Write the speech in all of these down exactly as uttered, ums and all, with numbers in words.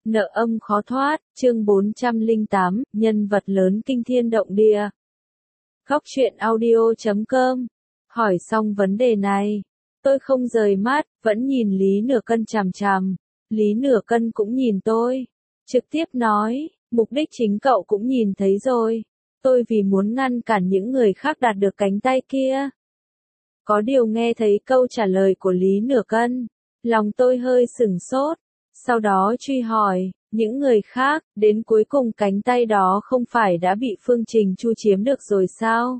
Nợ âm khó thoát, chương bốn trăm lẻ tám, nhân vật lớn kinh thiên động địa. Góc truyện audio chấm com. Hỏi xong vấn đề này, tôi không rời mắt, vẫn nhìn Lý Nửa Cân chằm chằm. Lý Nửa Cân cũng nhìn tôi, trực tiếp nói, mục đích chính cậu cũng nhìn thấy rồi. Tôi vì muốn ngăn cản những người khác đạt được cánh tay kia. Có điều nghe thấy câu trả lời của Lý Nửa Cân, lòng tôi hơi sửng sốt. Sau đó truy hỏi, những người khác, đến cuối cùng cánh tay đó không phải đã bị Phương Trình Chu chiếm được rồi sao?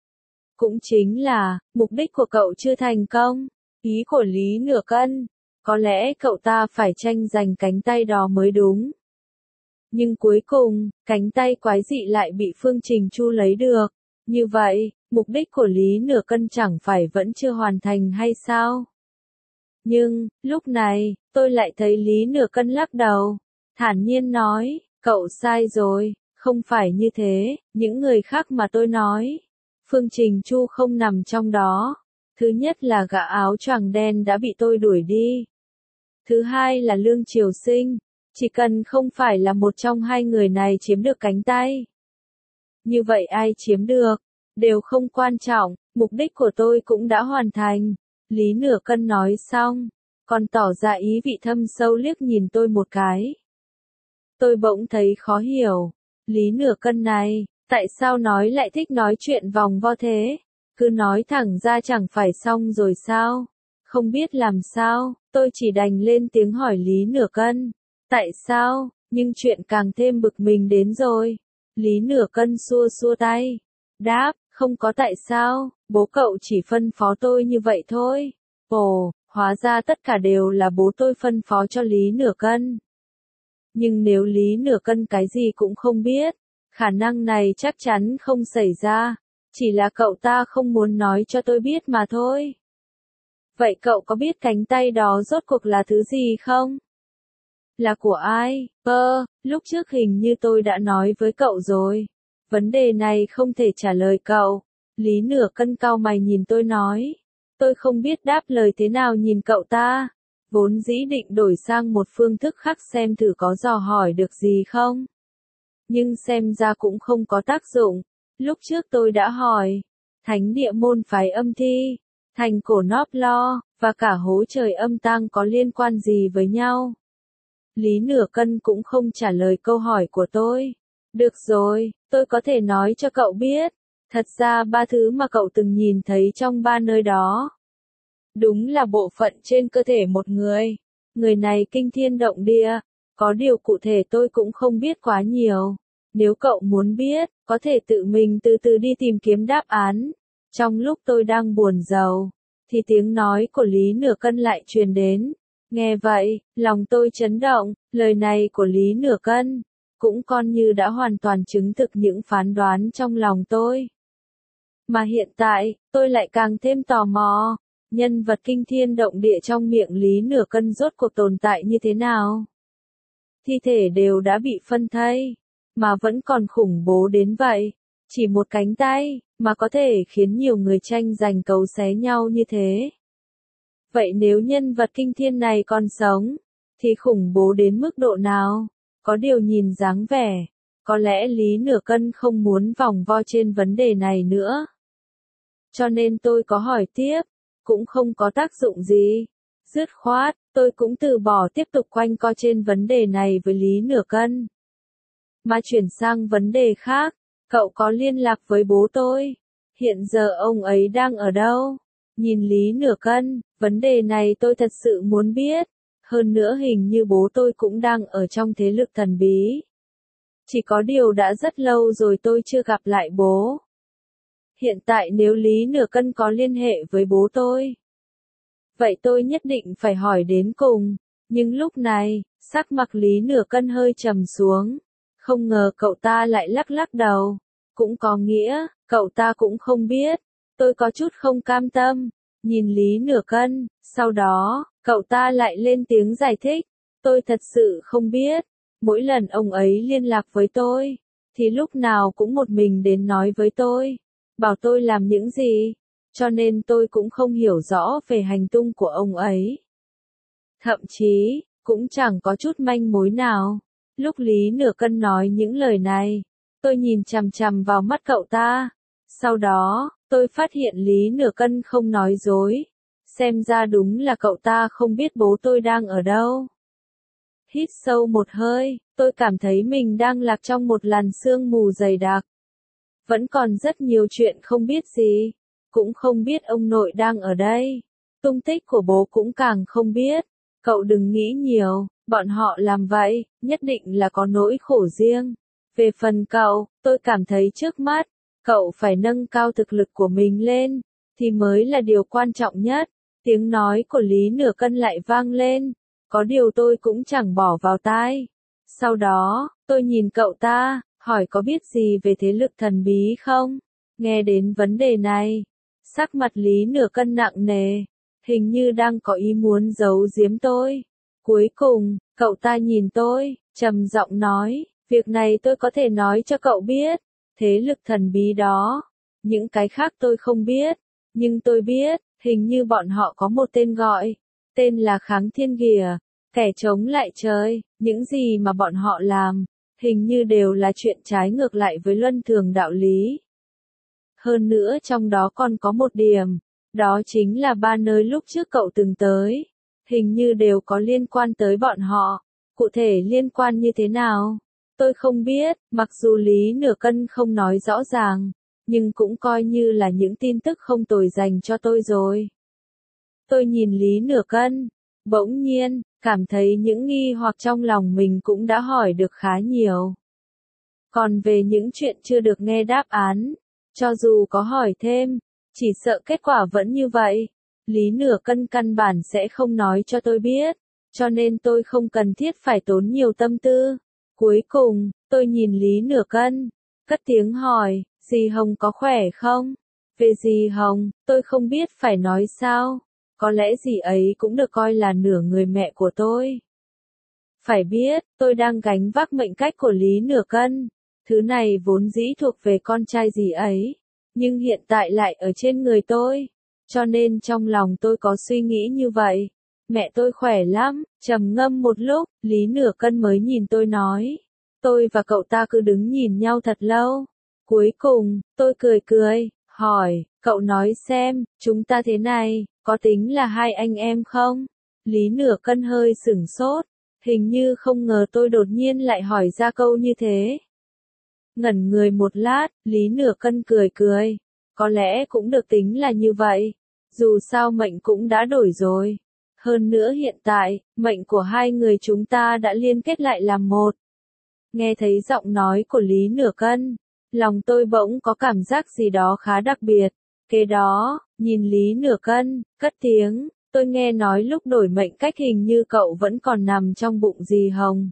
Cũng chính là, mục đích của cậu chưa thành công. Ý của Lý Nửa Cân, có lẽ cậu ta phải tranh giành cánh tay đó mới đúng. Nhưng cuối cùng, cánh tay quái dị lại bị Phương Trình Chu lấy được. Như vậy, mục đích của Lý Nửa Cân chẳng phải vẫn chưa hoàn thành hay sao? Nhưng, lúc này, tôi lại thấy Lý Nửa Cân lắc đầu, thản nhiên nói, cậu sai rồi, không phải như thế, những người khác mà tôi nói. Phương Trình Chu không nằm trong đó. Thứ nhất là gã áo choàng đen đã bị tôi đuổi đi. Thứ hai là Lương Triều Sinh, chỉ cần không phải là một trong hai người này chiếm được cánh tay. Như vậy ai chiếm được, đều không quan trọng, mục đích của tôi cũng đã hoàn thành. Lý Nửa Cân nói xong, còn tỏ ra ý vị thâm sâu liếc nhìn tôi một cái. Tôi bỗng thấy khó hiểu, Lý Nửa Cân này, tại sao nói lại thích nói chuyện vòng vo thế? Cứ nói thẳng ra chẳng phải xong rồi sao? Không biết làm sao, tôi chỉ đành lên tiếng hỏi Lý Nửa Cân. Tại sao? Nhưng chuyện càng thêm bực mình đến rồi. Lý Nửa Cân xua xua tay. Đáp, không có tại sao, bố cậu chỉ phân phó tôi như vậy thôi. Ồ, hóa ra tất cả đều là bố tôi phân phó cho Lý Nửa Cân. Nhưng nếu Lý Nửa Cân cái gì cũng không biết, khả năng này chắc chắn không xảy ra. Chỉ là cậu ta không muốn nói cho tôi biết mà thôi. Vậy cậu có biết cánh tay đó rốt cuộc là thứ gì không? Là của ai? Ơ, lúc trước hình như tôi đã nói với cậu rồi. Vấn đề này không thể trả lời cậu. Lý Nửa Cân cau mày nhìn tôi nói. Tôi không biết đáp lời thế nào nhìn cậu ta. Vốn dĩ định đổi sang một phương thức khác xem thử có dò hỏi được gì không. Nhưng xem ra cũng không có tác dụng. Lúc trước tôi đã hỏi. Thánh địa môn phái âm thi, thành cổ Nóp Lo, và cả hố trời âm tang có liên quan gì với nhau? Lý Nửa Cân cũng không trả lời câu hỏi của tôi. Được rồi, tôi có thể nói cho cậu biết. Thật ra ba thứ mà cậu từng nhìn thấy trong ba nơi đó. Đúng là bộ phận trên cơ thể một người. Người này kinh thiên động địa. Có điều cụ thể tôi cũng không biết quá nhiều. Nếu cậu muốn biết, có thể tự mình từ từ đi tìm kiếm đáp án. Trong lúc tôi đang buồn rầu, thì tiếng nói của Lý Nửa Cân lại truyền đến. Nghe vậy, lòng tôi chấn động, lời này của Lý Nửa Cân cũng coi như đã hoàn toàn chứng thực những phán đoán trong lòng tôi. Mà hiện tại, tôi lại càng thêm tò mò, nhân vật kinh thiên động địa trong miệng Lý Nửa Cân rốt cuộc tồn tại như thế nào? Thi thể đều đã bị phân thây, mà vẫn còn khủng bố đến vậy. Chỉ một cánh tay, mà có thể khiến nhiều người tranh giành cấu xé nhau như thế. Vậy nếu nhân vật kinh thiên này còn sống, thì khủng bố đến mức độ nào? Có điều nhìn dáng vẻ, có lẽ Lý Nửa Cân không muốn vòng vo trên vấn đề này nữa. Cho nên tôi có hỏi tiếp, cũng không có tác dụng gì. Dứt khoát, tôi cũng từ bỏ tiếp tục quanh co trên vấn đề này với Lý Nửa Cân. Mà chuyển sang vấn đề khác, cậu có liên lạc với bố tôi? Hiện giờ ông ấy đang ở đâu? Nhìn Lý Nửa Cân, vấn đề này tôi thật sự muốn biết. Hơn nữa hình như bố tôi cũng đang ở trong thế lực thần bí. Chỉ có điều đã rất lâu rồi tôi chưa gặp lại bố. Hiện tại nếu Lý Nửa Cân có liên hệ với bố tôi, vậy tôi nhất định phải hỏi đến cùng. Nhưng lúc này, sắc mặt Lý Nửa Cân hơi trầm xuống. Không ngờ cậu ta lại lắc lắc đầu. Cũng có nghĩa, cậu ta cũng không biết. Tôi có chút không cam tâm, nhìn Lý Nửa Cân, sau đó, cậu ta lại lên tiếng giải thích. Tôi thật sự không biết, mỗi lần ông ấy liên lạc với tôi, thì lúc nào cũng một mình đến nói với tôi, bảo tôi làm những gì, cho nên tôi cũng không hiểu rõ về hành tung của ông ấy. Thậm chí, cũng chẳng có chút manh mối nào. Lúc Lý Nửa Cân nói những lời này, tôi nhìn chằm chằm vào mắt cậu ta. Sau đó, tôi phát hiện Lý Nửa Cân không nói dối. Xem ra đúng là cậu ta không biết bố tôi đang ở đâu. Hít sâu một hơi, tôi cảm thấy mình đang lạc trong một làn sương mù dày đặc. Vẫn còn rất nhiều chuyện không biết gì. Cũng không biết ông nội đang ở đây. Tung tích của bố cũng càng không biết. Cậu đừng nghĩ nhiều, bọn họ làm vậy, nhất định là có nỗi khổ riêng. Về phần cậu, tôi cảm thấy trước mắt, cậu phải nâng cao thực lực của mình lên, thì mới là điều quan trọng nhất. Tiếng nói của Lý Nửa Cân lại vang lên, có điều tôi cũng chẳng bỏ vào tai. Sau đó, tôi nhìn cậu ta, hỏi có biết gì về thế lực thần bí không? Nghe đến vấn đề này, sắc mặt Lý Nửa Cân nặng nề, hình như đang có ý muốn giấu giếm tôi. Cuối cùng, cậu ta nhìn tôi, trầm giọng nói, việc này tôi có thể nói cho cậu biết, thế lực thần bí đó. Những cái khác tôi không biết, nhưng tôi biết, hình như bọn họ có một tên gọi, tên là Kháng Thiên Kìa, kẻ chống lại trời, những gì mà bọn họ làm, hình như đều là chuyện trái ngược lại với luân thường đạo lý. Hơn nữa trong đó còn có một điểm, đó chính là ba nơi lúc trước cậu từng tới, hình như đều có liên quan tới bọn họ. Cụ thể liên quan như thế nào? Tôi không biết, mặc dù Lý Nửa Cân không nói rõ ràng, nhưng cũng coi như là những tin tức không tồi dành cho tôi rồi. Tôi nhìn Lý Nửa Cân, bỗng nhiên, cảm thấy những nghi hoặc trong lòng mình cũng đã hỏi được khá nhiều. Còn về những chuyện chưa được nghe đáp án, cho dù có hỏi thêm, chỉ sợ kết quả vẫn như vậy. Lý Nửa Cân căn bản sẽ không nói cho tôi biết, cho nên tôi không cần thiết phải tốn nhiều tâm tư. Cuối cùng, tôi nhìn Lý Nửa Cân, cất tiếng hỏi, dì Hồng có khỏe không? Về dì Hồng, tôi không biết phải nói sao, có lẽ dì ấy cũng được coi là nửa người mẹ của tôi. Phải biết, tôi đang gánh vác mệnh cách của Lý Nửa Cân, thứ này vốn dĩ thuộc về con trai dì ấy, nhưng hiện tại lại ở trên người tôi, cho nên trong lòng tôi có suy nghĩ như vậy. Mẹ tôi khỏe lắm. Trầm ngâm một lúc, Lý Nửa Cân mới nhìn tôi nói. Tôi và cậu ta cứ đứng nhìn nhau thật lâu. Cuối cùng, tôi cười cười, hỏi, cậu nói xem, chúng ta thế này, có tính là hai anh em không? Lý Nửa Cân hơi sửng sốt, hình như không ngờ tôi đột nhiên lại hỏi ra câu như thế. Ngẩn người một lát, Lý Nửa Cân cười cười, có lẽ cũng được tính là như vậy, dù sao mệnh cũng đã đổi rồi. Hơn nữa hiện tại, mệnh của hai người chúng ta đã liên kết lại làm một. Nghe thấy giọng nói của Lý Nửa Cân, lòng tôi bỗng có cảm giác gì đó khá đặc biệt. Kế đó, nhìn Lý Nửa Cân, cất tiếng, tôi nghe nói lúc đổi mệnh cách hình như cậu vẫn còn nằm trong bụng dì Hồng.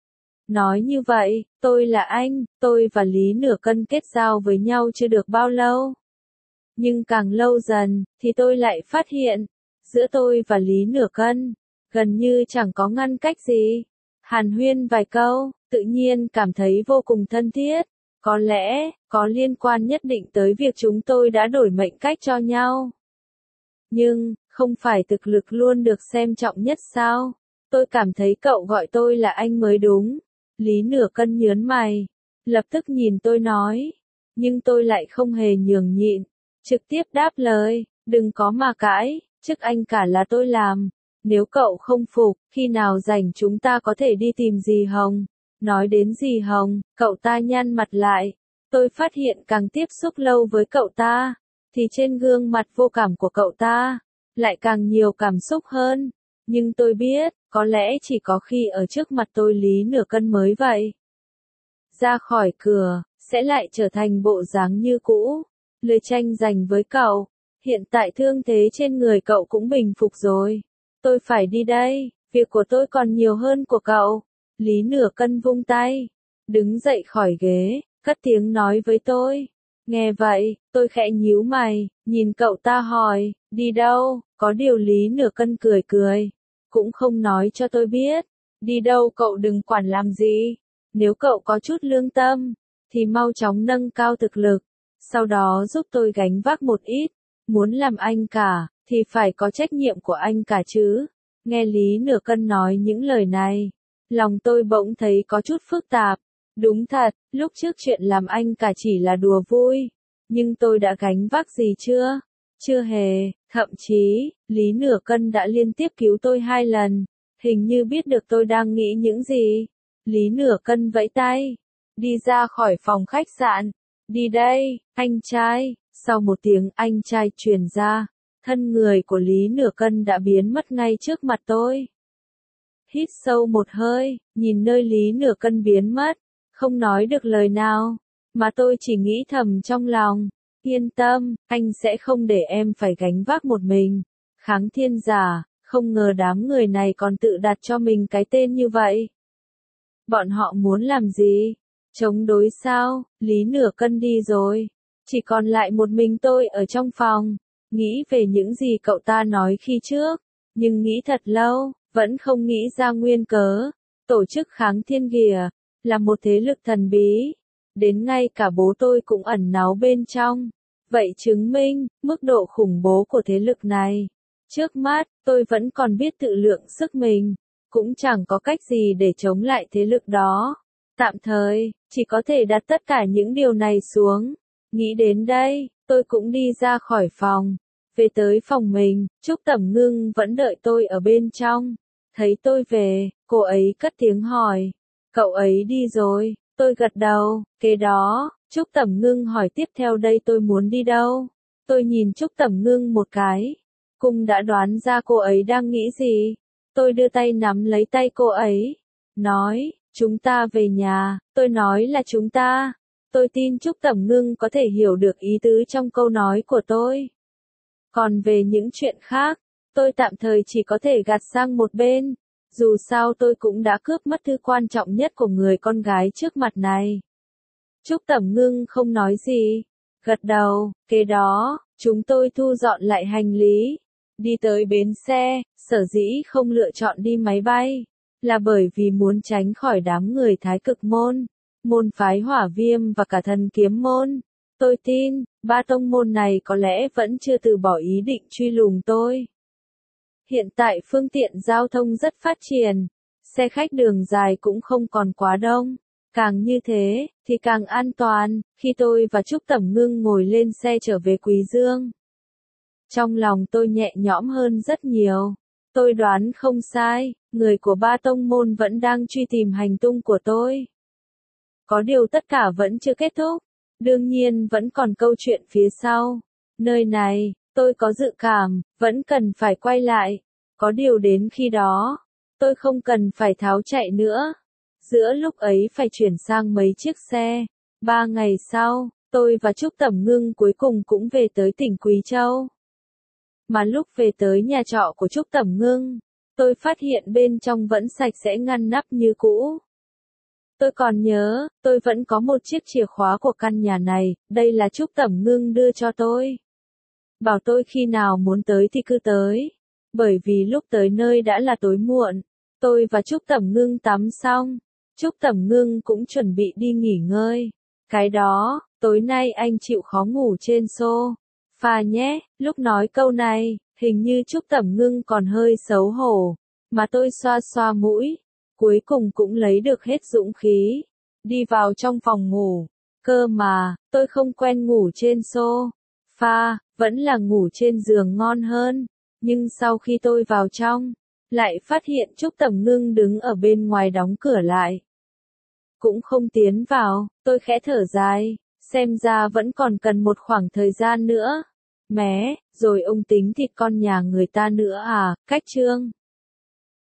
Nói như vậy, tôi là anh, tôi và Lý Nửa Cân kết giao với nhau chưa được bao lâu. Nhưng càng lâu dần, thì tôi lại phát hiện, giữa tôi và Lý Nửa Cân, gần như chẳng có ngăn cách gì. Hàn huyên vài câu, tự nhiên cảm thấy vô cùng thân thiết. Có lẽ, có liên quan nhất định tới việc chúng tôi đã đổi mệnh cách cho nhau. Nhưng, không phải thực lực luôn được xem trọng nhất sao? Tôi cảm thấy cậu gọi tôi là anh mới đúng. Lý Nửa Cân nhớn mày, lập tức nhìn tôi nói. Nhưng tôi lại không hề nhường nhịn, trực tiếp đáp lời, đừng có mà cãi. Chức anh cả là tôi làm, nếu cậu không phục, khi nào rảnh chúng ta có thể đi tìm dì Hồng. Nói đến dì Hồng, cậu ta nhăn mặt lại, tôi phát hiện càng tiếp xúc lâu với cậu ta, thì trên gương mặt vô cảm của cậu ta, lại càng nhiều cảm xúc hơn. Nhưng tôi biết, có lẽ chỉ có khi ở trước mặt tôi Lý Nửa Cân mới vậy. Ra khỏi cửa, sẽ lại trở thành bộ dáng như cũ, lời tranh giành với cậu. Hiện tại thương thế trên người cậu cũng bình phục rồi. Tôi phải đi đây, việc của tôi còn nhiều hơn của cậu. Lý Nửa Cân vung tay, đứng dậy khỏi ghế, cất tiếng nói với tôi. Nghe vậy, tôi khẽ nhíu mày, nhìn cậu ta hỏi, đi đâu? Có điều Lý Nửa Cân cười cười, cũng không nói cho tôi biết. Đi đâu cậu đừng quản làm gì. Nếu cậu có chút lương tâm, thì mau chóng nâng cao thực lực, sau đó giúp tôi gánh vác một ít. Muốn làm anh cả, thì phải có trách nhiệm của anh cả chứ. Nghe Lý Nửa Cân nói những lời này, lòng tôi bỗng thấy có chút phức tạp. Đúng thật, lúc trước chuyện làm anh cả chỉ là đùa vui. Nhưng tôi đã gánh vác gì chưa? Chưa hề, thậm chí, Lý Nửa Cân đã liên tiếp cứu tôi hai lần. Hình như biết được tôi đang nghĩ những gì. Lý Nửa Cân vẫy tay, đi ra khỏi phòng khách sạn. Đi đây, anh trai. Sau một tiếng anh trai truyền ra, thân người của Lý Nửa Cân đã biến mất ngay trước mặt tôi. Hít sâu một hơi, nhìn nơi Lý Nửa Cân biến mất, không nói được lời nào, mà tôi chỉ nghĩ thầm trong lòng, yên tâm, anh sẽ không để em phải gánh vác một mình. Kháng Thiên Giả, không ngờ đám người này còn tự đặt cho mình cái tên như vậy. Bọn họ muốn làm gì? Chống đối sao? Lý Nửa Cân đi rồi. Chỉ còn lại một mình tôi ở trong phòng, nghĩ về những gì cậu ta nói khi trước, nhưng nghĩ thật lâu, vẫn không nghĩ ra nguyên cớ. Tổ chức Kháng Thiên kìa, là một thế lực thần bí, đến ngay cả bố tôi cũng ẩn náu bên trong. Vậy chứng minh, mức độ khủng bố của thế lực này. Trước mắt, tôi vẫn còn biết tự lượng sức mình, cũng chẳng có cách gì để chống lại thế lực đó. Tạm thời, chỉ có thể đặt tất cả những điều này xuống. Nghĩ đến đây, tôi cũng đi ra khỏi phòng. Về tới phòng mình, Trúc Tẩm Ngưng vẫn đợi tôi ở bên trong. Thấy tôi về, cô ấy cất tiếng hỏi. Cậu ấy đi rồi, tôi gật đầu. Kế đó, Trúc Tẩm Ngưng hỏi tiếp theo đây tôi muốn đi đâu. Tôi nhìn Trúc Tẩm Ngưng một cái. Cũng đã đoán ra cô ấy đang nghĩ gì. Tôi đưa tay nắm lấy tay cô ấy. Nói, chúng ta về nhà. Tôi nói là chúng ta. Tôi tin Trúc Tẩm Ngưng có thể hiểu được ý tứ trong câu nói của tôi. Còn về những chuyện khác, tôi tạm thời chỉ có thể gạt sang một bên. Dù sao tôi cũng đã cướp mất thứ quan trọng nhất của người con gái trước mặt này. Trúc Tẩm Ngưng không nói gì. Gật đầu, kế đó, chúng tôi thu dọn lại hành lý. Đi tới bến xe, sở dĩ không lựa chọn đi máy bay. Là bởi vì muốn tránh khỏi đám người Thái Cực Môn, môn phái Hỏa Viêm và cả Thần Kiếm Môn. Tôi tin, ba tông môn này có lẽ vẫn chưa từ bỏ ý định truy lùng tôi. Hiện tại phương tiện giao thông rất phát triển, xe khách đường dài cũng không còn quá đông. Càng như thế, thì càng an toàn, khi tôi và Trúc Tẩm Ngưng ngồi lên xe trở về Quý Dương. Trong lòng tôi nhẹ nhõm hơn rất nhiều. Tôi đoán không sai, người của ba tông môn vẫn đang truy tìm hành tung của tôi. Có điều tất cả vẫn chưa kết thúc. Đương nhiên vẫn còn câu chuyện phía sau. Nơi này, tôi có dự cảm, vẫn cần phải quay lại. Có điều đến khi đó, tôi không cần phải tháo chạy nữa. Giữa lúc ấy phải chuyển sang mấy chiếc xe. Ba ngày sau, tôi và Trúc Tẩm Ngưng cuối cùng cũng về tới tỉnh Quý Châu. Mà lúc về tới nhà trọ của Trúc Tẩm Ngưng, tôi phát hiện bên trong vẫn sạch sẽ ngăn nắp như cũ. Tôi còn nhớ, tôi vẫn có một chiếc chìa khóa của căn nhà này, đây là Trúc Tẩm Ngưng đưa cho tôi. Bảo tôi khi nào muốn tới thì cứ tới. Bởi vì lúc tới nơi đã là tối muộn, tôi và Trúc Tẩm Ngưng tắm xong. Trúc Tẩm Ngưng cũng chuẩn bị đi nghỉ ngơi. Cái đó, tối nay anh chịu khó ngủ trên sofa nhé. Lúc nói câu này, hình như Trúc Tẩm Ngưng còn hơi xấu hổ. Mà tôi xoa xoa mũi. Cuối cùng cũng lấy được hết dũng khí. Đi vào trong phòng ngủ. Cơ mà, tôi không quen ngủ trên sofa, vẫn là ngủ trên giường ngon hơn. Nhưng sau khi tôi vào trong, lại phát hiện Trúc Tẩm Ngưng đứng ở bên ngoài đóng cửa lại. Cũng không tiến vào, tôi khẽ thở dài, xem ra vẫn còn cần một khoảng thời gian nữa. Mé, rồi ông tính thịt con nhà người ta nữa à, cách chương.